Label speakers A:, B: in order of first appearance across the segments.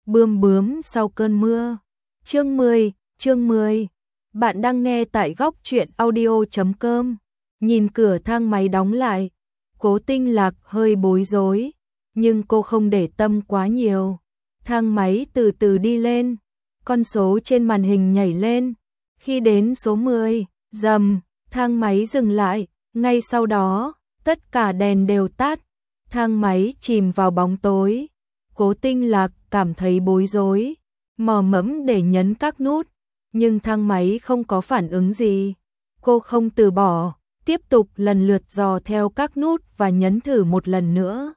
A: Bươm bướm sau cơn mưa. Chương 10. Bạn đang nghe tại góc truyện audio.com. Nhìn cửa thang máy đóng lại, Cố Tinh Lạc hơi bối rối, nhưng cô không để tâm quá nhiều. Thang máy từ từ đi lên, con số trên màn hình nhảy lên. Khi đến số 10, rầm, thang máy dừng lại, ngay sau đó, tất cả đèn đều tắt, thang máy chìm vào bóng tối. Cố Tinh Lạc cảm thấy bối rối, mò mẫm để nhấn các nút, nhưng thang máy không có phản ứng gì. Cô không từ bỏ, tiếp tục lần lượt dò theo các nút và nhấn thử một lần nữa.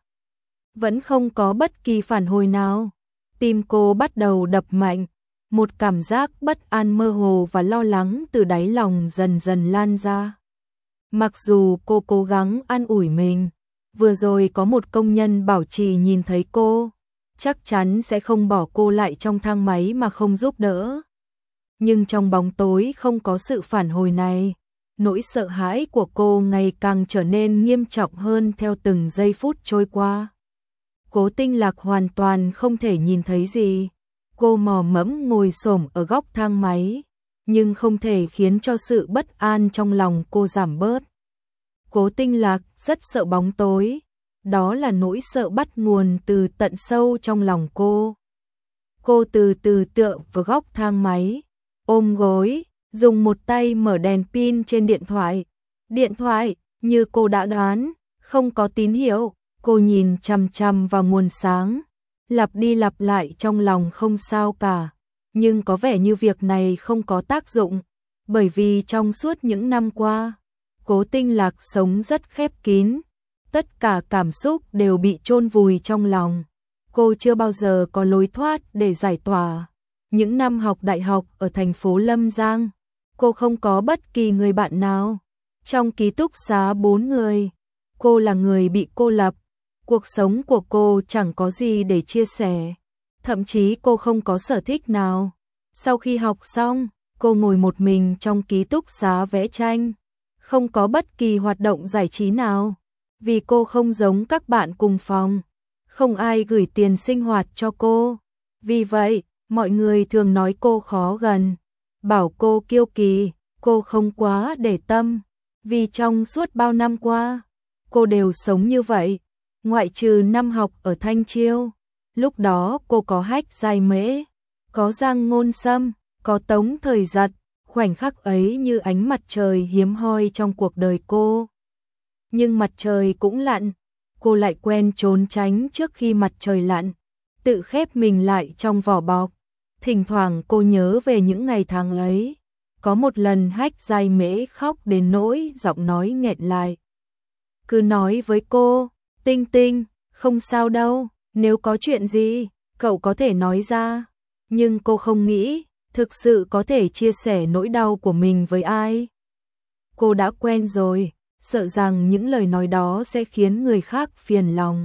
A: Vẫn không có bất kỳ phản hồi nào. Tim cô bắt đầu đập mạnh, một cảm giác bất an mơ hồ và lo lắng từ đáy lòng dần dần lan ra. Mặc dù cô cố gắng an ủi mình, vừa rồi có một công nhân bảo trì nhìn thấy cô, chắc chắn sẽ không bỏ cô lại trong thang máy mà không giúp đỡ. Nhưng trong bóng tối không có sự phản hồi này, nỗi sợ hãi của cô ngày càng trở nên nghiêm trọng hơn theo từng giây phút trôi qua. Cố Tinh Lạc hoàn toàn không thể nhìn thấy gì. Cô mò mẫm ngồi xổm ở góc thang máy, nhưng không thể khiến cho sự bất an trong lòng cô giảm bớt. Cố Tinh Lạc rất sợ bóng tối, đó là nỗi sợ bắt nguồn từ tận sâu trong lòng cô. Cô từ từ tựa vào góc thang máy, ôm gối, dùng một tay mở đèn pin trên điện thoại. Điện thoại, như cô đã đoán, không có tín hiệu. Cô nhìn chằm chằm vào nguồn sáng, lặp đi lặp lại trong lòng không sao cả. Nhưng có vẻ như việc này không có tác dụng, bởi vì trong suốt những năm qua, Cố Tinh Lạc sống rất khép kín. Tất cả cảm xúc đều bị chôn vùi trong lòng. Cô chưa bao giờ có lối thoát để giải tỏa. Những năm học đại học ở thành phố Lâm Giang, cô không có bất kỳ người bạn nào. Trong ký túc xá 4 người, cô là người bị cô lập. Cuộc sống của cô chẳng có gì để chia sẻ. Thậm chí cô không có sở thích nào. Sau khi học xong, cô ngồi một mình trong ký túc xá vẽ tranh. Không có bất kỳ hoạt động giải trí nào. Vì cô không giống các bạn cùng phòng. Không ai gửi tiền sinh hoạt cho cô. Vì vậy, mọi người thường nói cô khó gần. Bảo cô kiêu kỳ, cô không quá để tâm. Vì trong suốt bao năm qua, cô đều sống như vậy. Ngoại trừ năm học ở Thanh Chiêu, lúc đó cô có Hách Giai Mễ, có Giang Ngôn Sâm, có Tống Thời Giật, khoảnh khắc ấy như ánh mặt trời hiếm hoi trong cuộc đời cô. Nhưng mặt trời cũng lặn, cô lại quen trốn tránh trước khi mặt trời lặn, tự khép mình lại trong vỏ bọc. Thỉnh thoảng cô nhớ về những ngày tháng ấy. Có một lần Hách Giai Mễ khóc đến nỗi giọng nói nghẹn lại. Cứ nói với cô, Tinh Tinh, không sao đâu, nếu có chuyện gì, cậu có thể nói ra. Nhưng cô không nghĩ, thực sự có thể chia sẻ nỗi đau của mình với ai. Cô đã quen rồi, sợ rằng những lời nói đó sẽ khiến người khác phiền lòng.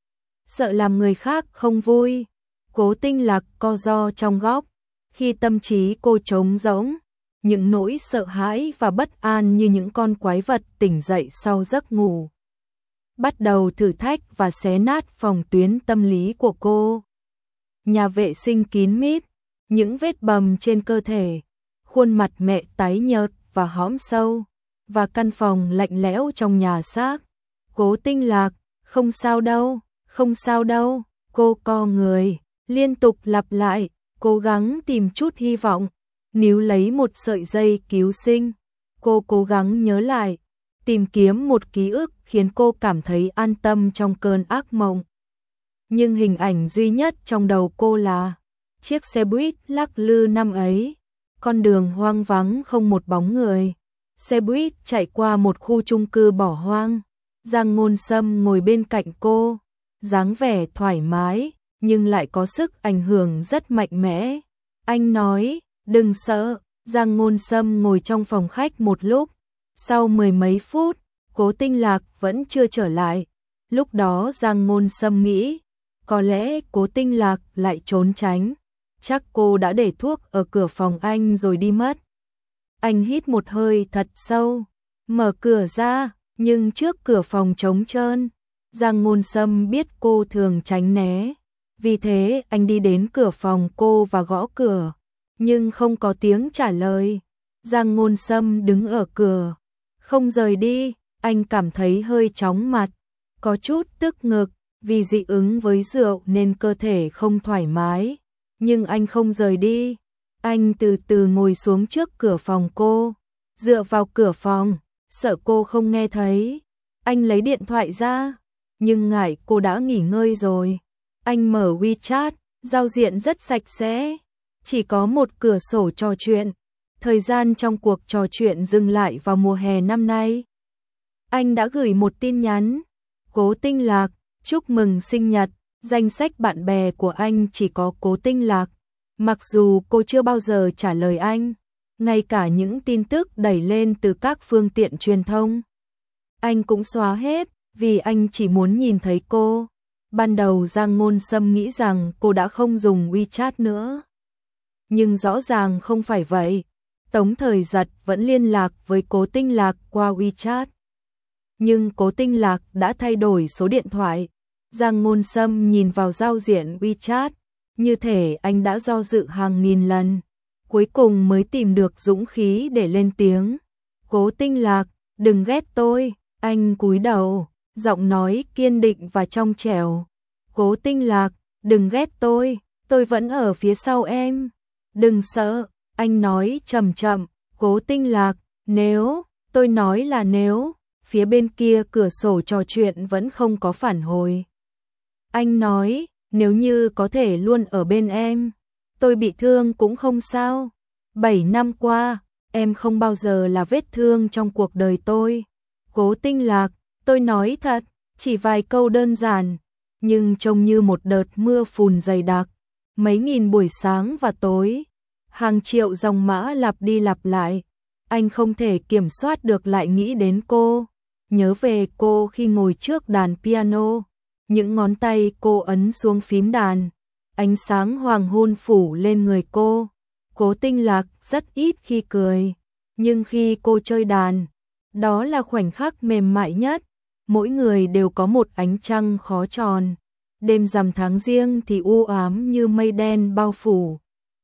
A: Sợ làm người khác không vui. Cố Tinh Lạc co ro trong góc, khi tâm trí cô trống rỗng, những nỗi sợ hãi và bất an như những con quái vật tỉnh dậy sau giấc ngủ. Bắt đầu thử thách và xé nát phòng tuyến tâm lý của cô. Nhà vệ sinh kín mít, những vết bầm trên cơ thể, khuôn mặt mẹ tái nhợt và hõm sâu, và căn phòng lạnh lẽo trong nhà xác. Cố Tinh Lạc, không sao đâu, không sao đâu, cô co người, liên tục lặp lại, cố gắng tìm chút hy vọng, níu lấy một sợi dây cứu sinh. Cô cố gắng nhớ lại, tìm kiếm một ký ức khiến cô cảm thấy an tâm trong cơn ác mộng. Nhưng hình ảnh duy nhất trong đầu cô là chiếc xe buýt lắc lư năm ấy, con đường hoang vắng không một bóng người. Xe buýt chạy qua một khu chung cư bỏ hoang. Giang Ngôn Sâm ngồi bên cạnh cô, dáng vẻ thoải mái, nhưng lại có sức ảnh hưởng rất mạnh mẽ. Anh nói, đừng sợ. Giang Ngôn Sâm ngồi trong phòng khách một lúc. Sau 10 mấy phút, Cố Tinh Lạc vẫn chưa trở lại. Lúc đó Giang Ngôn Sâm nghĩ, có lẽ Cố Tinh Lạc lại trốn tránh. Chắc cô đã để thuốc ở cửa phòng anh rồi đi mất. Anh hít một hơi thật sâu, mở cửa ra, nhưng trước cửa phòng trống trơn. Giang Ngôn Sâm biết cô thường tránh né. Vì thế anh đi đến cửa phòng cô và gõ cửa, nhưng không có tiếng trả lời. Giang Ngôn Sâm đứng ở cửa, không rời đi, anh cảm thấy hơi chóng mặt, có chút tức ngực, vì dị ứng với rượu nên cơ thể không thoải mái, nhưng anh không rời đi. Anh từ từ ngồi xuống trước cửa phòng cô, dựa vào cửa phòng, sợ cô không nghe thấy. Anh lấy điện thoại ra, nhưng ngại cô đã nghỉ ngơi rồi. Anh mở WeChat, giao diện rất sạch sẽ, chỉ có một cửa sổ trò chuyện. Thời gian trong cuộc trò chuyện dừng lại vào mùa hè năm nay. Anh đã gửi một tin nhắn, Cố Tinh Lạc, chúc mừng sinh nhật. Danh sách bạn bè của anh chỉ có Cố Tinh Lạc. Mặc dù cô chưa bao giờ trả lời anh, ngay cả những tin tức đẩy lên từ các phương tiện truyền thông, anh cũng xóa hết, vì anh chỉ muốn nhìn thấy cô. Ban đầu Giang Ngôn Sâm nghĩ rằng cô đã không dùng WeChat nữa. Nhưng rõ ràng không phải vậy. Tống Thời Giật vẫn liên lạc với Cố Tinh Lạc qua WeChat. Nhưng Cố Tinh Lạc đã thay đổi số điện thoại. Giang Ngôn Sâm nhìn vào giao diện WeChat, như thể anh đã do dự hàng nghìn lần. Cuối cùng mới tìm được dũng khí để lên tiếng. Cố Tinh Lạc, đừng ghét tôi. Anh cúi đầu, giọng nói kiên định và trong trẻo. Cố Tinh Lạc, đừng ghét tôi vẫn ở phía sau em. Đừng sợ, anh nói chậm chậm. Cố Tinh Lạc, nếu, tôi nói là nếu. Phía bên kia cửa sổ trò chuyện vẫn không có phản hồi. Anh nói, nếu như có thể luôn ở bên em, tôi bị thương cũng không sao. 7 năm qua, em không bao giờ là vết thương trong cuộc đời tôi. Cố Tinh Lạc, tôi nói thật, chỉ vài câu đơn giản, nhưng trông như một đợt mưa phùn dày đặc. Mấy nghìn buổi sáng và tối, hàng triệu dòng mã lặp đi lặp lại. Anh không thể kiểm soát được lại nghĩ đến cô, nhớ về cô khi ngồi trước đàn piano. Những ngón tay cô ấn xuống phím đàn, ánh sáng hoàng hôn phủ lên người cô. Cố Tinh Lạc rất ít khi cười, nhưng khi cô chơi đàn, đó là khoảnh khắc mềm mại nhất. Mỗi người đều có một ánh trăng khó tròn. Đêm rằm tháng Giêng thì u ám như mây đen bao phủ.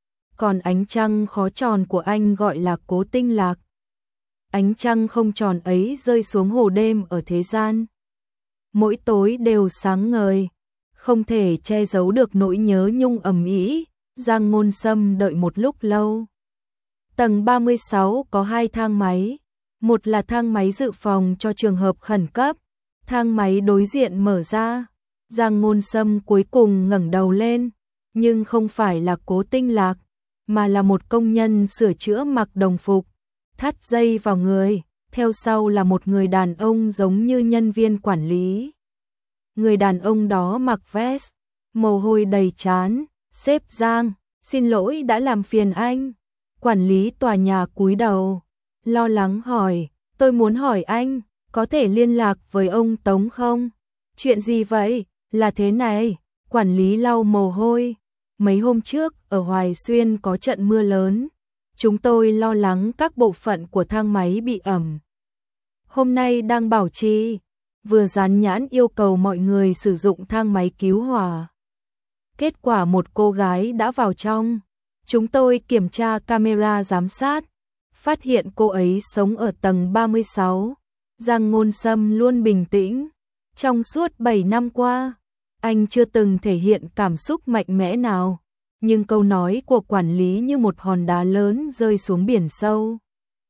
A: Còn ánh trăng khó tròn của anh gọi là Cố Tinh Lạc. Ánh trăng không tròn ấy rơi xuống hồ đêm ở thế gian. Mỗi tối đều sáng ngời, không thể che giấu được nỗi nhớ nhung ầm ĩ. Giang Ngôn Sâm đợi một lúc lâu. Tầng 36 có 2 thang máy, một là thang máy dự phòng cho trường hợp khẩn cấp. Thang máy đối diện mở ra, Giang Ngôn Sâm cuối cùng ngẩng đầu lên, nhưng không phải là Cố Tinh Lạc, mà là một công nhân sửa chữa mặc đồng phục, thắt dây vào người. Theo sau là một người đàn ông giống như nhân viên quản lý. Người đàn ông đó mặc vest, mồ hôi đầy trán. Sếp Giang, xin lỗi đã làm phiền anh. Quản lý tòa nhà cúi đầu, lo lắng hỏi, tôi muốn hỏi anh, có thể liên lạc với ông Tống không? Chuyện gì vậy? Là thế này, quản lý lau mồ hôi. Mấy hôm trước, ở Hoài Xuyên có trận mưa lớn. Chúng tôi lo lắng các bộ phận của thang máy bị ẩm. Hôm nay đang bảo trì, vừa dán nhãn yêu cầu mọi người sử dụng thang máy cứu hỏa. Kết quả một cô gái đã vào trong. Chúng tôi kiểm tra camera giám sát, phát hiện cô ấy sống ở tầng 36. Giang Ngôn Sâm luôn bình tĩnh. Trong suốt 7 năm qua, anh chưa từng thể hiện cảm xúc mạnh mẽ nào. Nhưng câu nói của quản lý như một hòn đá lớn rơi xuống biển sâu,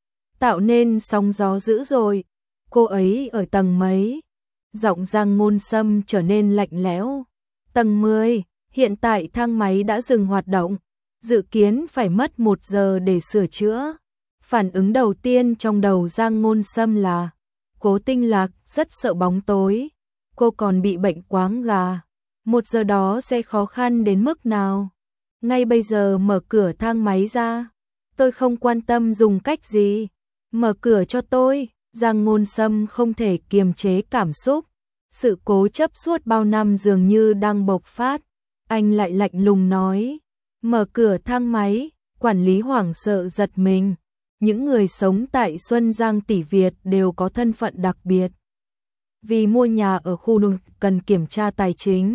A: tạo nên sóng gió dữ dội. Cô ấy ở tầng mấy? Giọng Giang Ngôn Sâm trở nên lạnh lẽo. Tầng 10. Hiện tại thang máy đã dừng hoạt động, dự kiến phải mất 1 giờ để sửa chữa. Phản ứng đầu tiên trong đầu Giang Ngôn Sâm là Cố Tinh Lạc rất sợ bóng tối, cô còn bị bệnh quáng gà. 1 giờ đó sẽ khó khăn đến mức nào? Ngay bây giờ mở cửa thang máy ra. Tôi không quan tâm dùng cách gì. Mở cửa cho tôi. Giang Ngôn Sâm không thể kiềm chế cảm xúc. Sự cố chấp suốt bao năm dường như đang bộc phát. Anh lại lạnh lùng nói, mở cửa thang máy. Quản lý hoảng sợ giật mình. Những người sống tại Xuân Giang Tỷ Việt đều có thân phận đặc biệt. Vì mua nhà ở khu cần kiểm tra tài chính,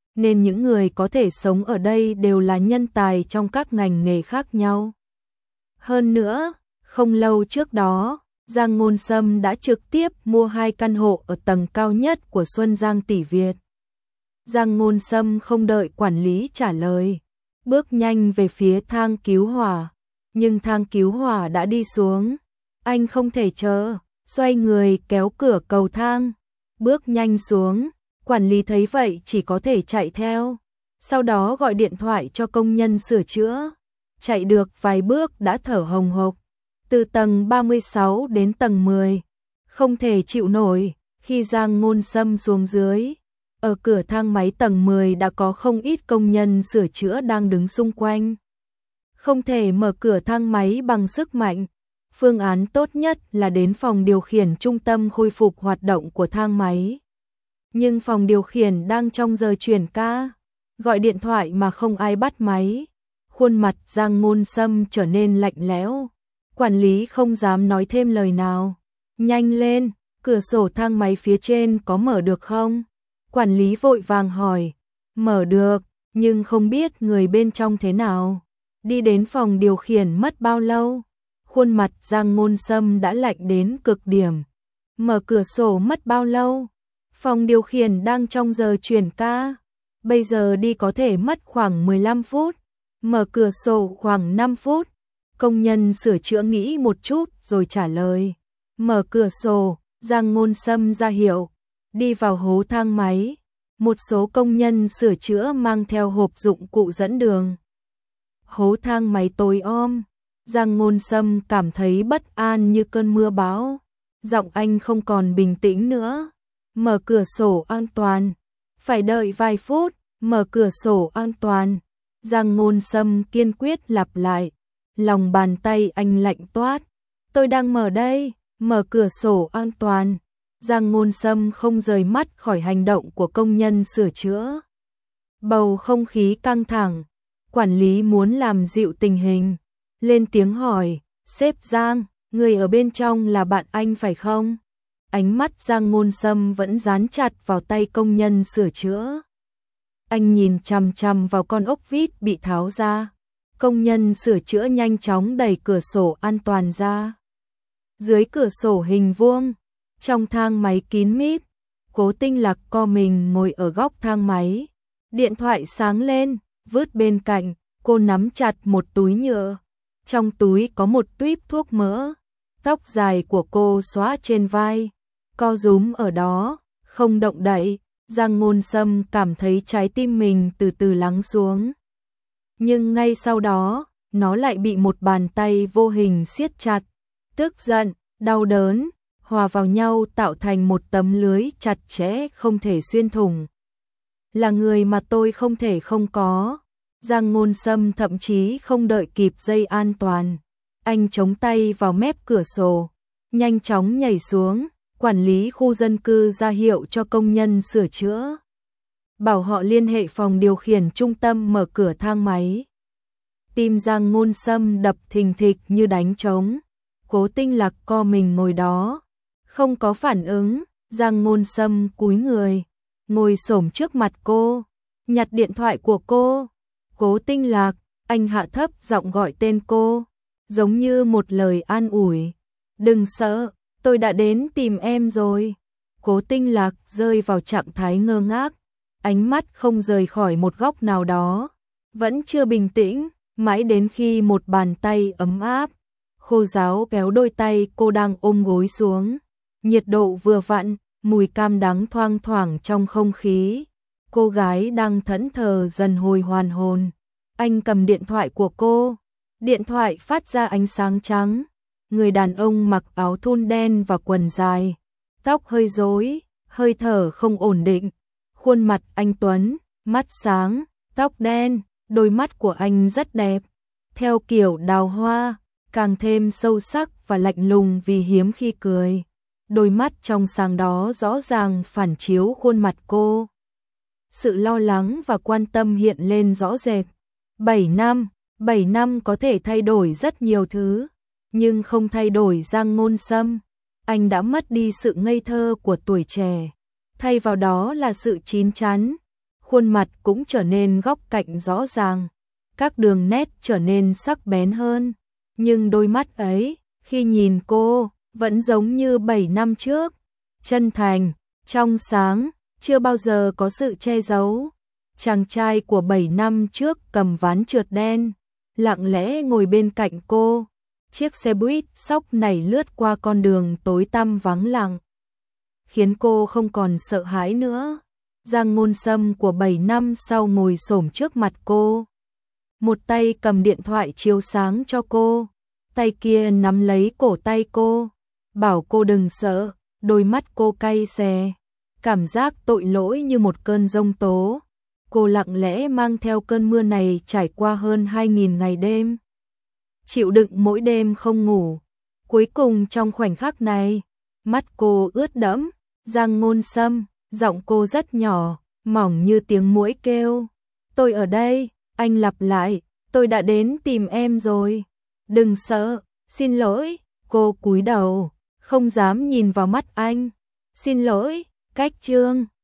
A: nên những người có thể sống ở đây đều là nhân tài trong các ngành nghề khác nhau. Hơn nữa, không lâu trước đó, Giang Ngôn Sâm đã trực tiếp mua 2 căn hộ ở tầng cao nhất của Xuân Giang Tỷ Việt. Giang Ngôn Sâm không đợi quản lý trả lời, bước nhanh về phía thang cứu hỏa, nhưng thang cứu hỏa đã đi xuống. Anh không thể chờ, xoay người kéo cửa cầu thang, bước nhanh xuống. Quản lý thấy vậy chỉ có thể chạy theo, sau đó gọi điện thoại cho công nhân sửa chữa. Chạy được vài bước đã thở hồng hộc, từ tầng 36 đến tầng 10, không thể chịu nổi. Khi Giang Ngôn Sâm xuống dưới, ở cửa thang máy tầng 10 đã có không ít công nhân sửa chữa đang đứng xung quanh. Không thể mở cửa thang máy bằng sức mạnh, phương án tốt nhất là đến phòng điều khiển trung tâm khôi phục hoạt động của thang máy. Nhưng phòng điều khiển đang trong giờ chuyển ca, gọi điện thoại mà không ai bắt máy. Khuôn mặt Giang Ngôn Sâm trở nên lạnh lẽo. Quản lý không dám nói thêm lời nào. Nhanh lên, cửa sổ thang máy phía trên có mở được không? Quản lý vội vàng hỏi. Mở được, nhưng không biết người bên trong thế nào. Đi đến phòng điều khiển mất bao lâu? Khuôn mặt Giang Ngôn Sâm đã lạnh đến cực điểm. Mở cửa sổ mất bao lâu? Phòng điều khiển đang trong giờ chuyển ca. Bây giờ đi có thể mất khoảng 15 phút. Mở cửa sổ khoảng 5 phút. Công nhân sửa chữa nghĩ một chút rồi trả lời. Mở cửa sổ, Giang Ngôn Sâm ra hiệu. Đi vào hố thang máy. Một số công nhân sửa chữa mang theo hộp dụng cụ dẫn đường. Hố thang máy tối om. Giang Ngôn Sâm cảm thấy bất an như cơn mưa bão. Giọng anh không còn bình tĩnh nữa. Mở cửa sổ an toàn. Phải đợi vài phút. Mở cửa sổ an toàn. Giang Ngôn Sâm kiên quyết lặp lại. Lòng bàn tay anh lạnh toát. Tôi đang mở đây. Mở cửa sổ an toàn. Giang Ngôn Sâm không rời mắt khỏi hành động của công nhân sửa chữa. Bầu không khí căng thẳng. Quản lý muốn làm dịu tình hình, lên tiếng hỏi. Sếp Giang, người ở bên trong là bạn anh phải không? Ánh mắt Giang Ngôn Sâm vẫn dán chặt vào tay công nhân sửa chữa. Anh nhìn chằm chằm vào con ốc vít bị tháo ra. Công nhân sửa chữa nhanh chóng đẩy cửa sổ an toàn ra. Dưới cửa sổ hình vuông, trong thang máy kín mít, Cố Tinh Lạc co mình ngồi ở góc thang máy. Điện thoại sáng lên, vứt bên cạnh, cô nắm chặt một túi nhựa. Trong túi có một tuýp thuốc mỡ. Tóc dài của cô xõa trên vai, co rúm ở đó, không động đậy. Giang Ngôn Sâm cảm thấy trái tim mình từ từ lắng xuống. Nhưng ngay sau đó, nó lại bị một bàn tay vô hình siết chặt. Tức giận, đau đớn, hòa vào nhau tạo thành một tấm lưới chặt chẽ không thể xuyên thủng. Là người mà tôi không thể không có. Giang Ngôn Sâm thậm chí không đợi kịp dây an toàn. Anh chống tay vào mép cửa sổ, nhanh chóng nhảy xuống. Quản lý khu dân cư ra hiệu cho công nhân sửa chữa, bảo họ liên hệ phòng điều khiển trung tâm mở cửa thang máy. Tim Giang Ngôn Sâm đập thình thịch như đánh trống. Cố Tinh Lạc co mình ngồi đó, không có phản ứng. Giang Ngôn Sâm cúi người, ngồi xổm trước mặt cô, nhặt điện thoại của cô. Cố Tinh Lạc, anh hạ thấp giọng gọi tên cô, giống như một lời an ủi. Đừng sợ, tôi đã đến tìm em rồi. Cố Tinh Lạc rơi vào trạng thái ngơ ngác, ánh mắt không rời khỏi một góc nào đó, vẫn chưa bình tĩnh, mãi đến khi một bàn tay ấm áp, khô ráo kéo đôi tay cô đang ôm gối xuống. Nhiệt độ vừa vặn, mùi cam đắng thoang thoảng trong không khí. Cô gái đang thẫn thờ dần hồi hoàn hồn. Anh cầm điện thoại của cô. Điện thoại phát ra ánh sáng trắng. Người đàn ông mặc áo thun đen và quần dài, tóc hơi rối, hơi thở không ổn định. Khuôn mặt anh tuấn, mắt sáng, tóc đen, đôi mắt của anh rất đẹp, theo kiểu đào hoa, càng thêm sâu sắc và lạnh lùng vì hiếm khi cười. Đôi mắt trong sáng đó rõ ràng phản chiếu khuôn mặt cô. Sự lo lắng và quan tâm hiện lên rõ rệt. 7 năm có thể thay đổi rất nhiều thứ, nhưng không thay đổi Giang Ngôn Sâm. Anh đã mất đi sự ngây thơ của tuổi trẻ, thay vào đó là sự chín chắn. khuôn mặt cũng trở nên góc cạnh rõ ràng, các đường nét trở nên sắc bén hơn, nhưng đôi mắt ấy, khi nhìn cô, vẫn giống như 7 năm trước, chân thành, trong sáng, chưa bao giờ có sự che giấu. Chàng trai của 7 năm trước cầm ván trượt đen, lặng lẽ ngồi bên cạnh cô. Chiếc xe buýt sóc nảy lướt qua con đường tối tăm vắng lặng, khiến cô không còn sợ hãi nữa. Giang Ngôn Sâm của 7 năm sau ngồi xổm trước mặt cô, một tay cầm điện thoại chiếu sáng cho cô, tay kia nắm lấy cổ tay cô, bảo cô đừng sợ. Đôi mắt cô cay xè, cảm giác tội lỗi như một cơn giông tố. Cô lặng lẽ mang theo cơn mưa này trải qua hơn 2.000 ngày đêm, chịu đựng mỗi đêm không ngủ. Cuối cùng trong khoảnh khắc này, mắt cô ướt đẫm. Giang Ngôn Sâm, giọng cô rất nhỏ, mỏng như tiếng muỗi kêu. Tôi ở đây. Anh lặp lại, tôi đã đến tìm em rồi. Đừng sợ, xin lỗi. Cô cúi đầu, không dám nhìn vào mắt anh. Xin lỗi, cách chương.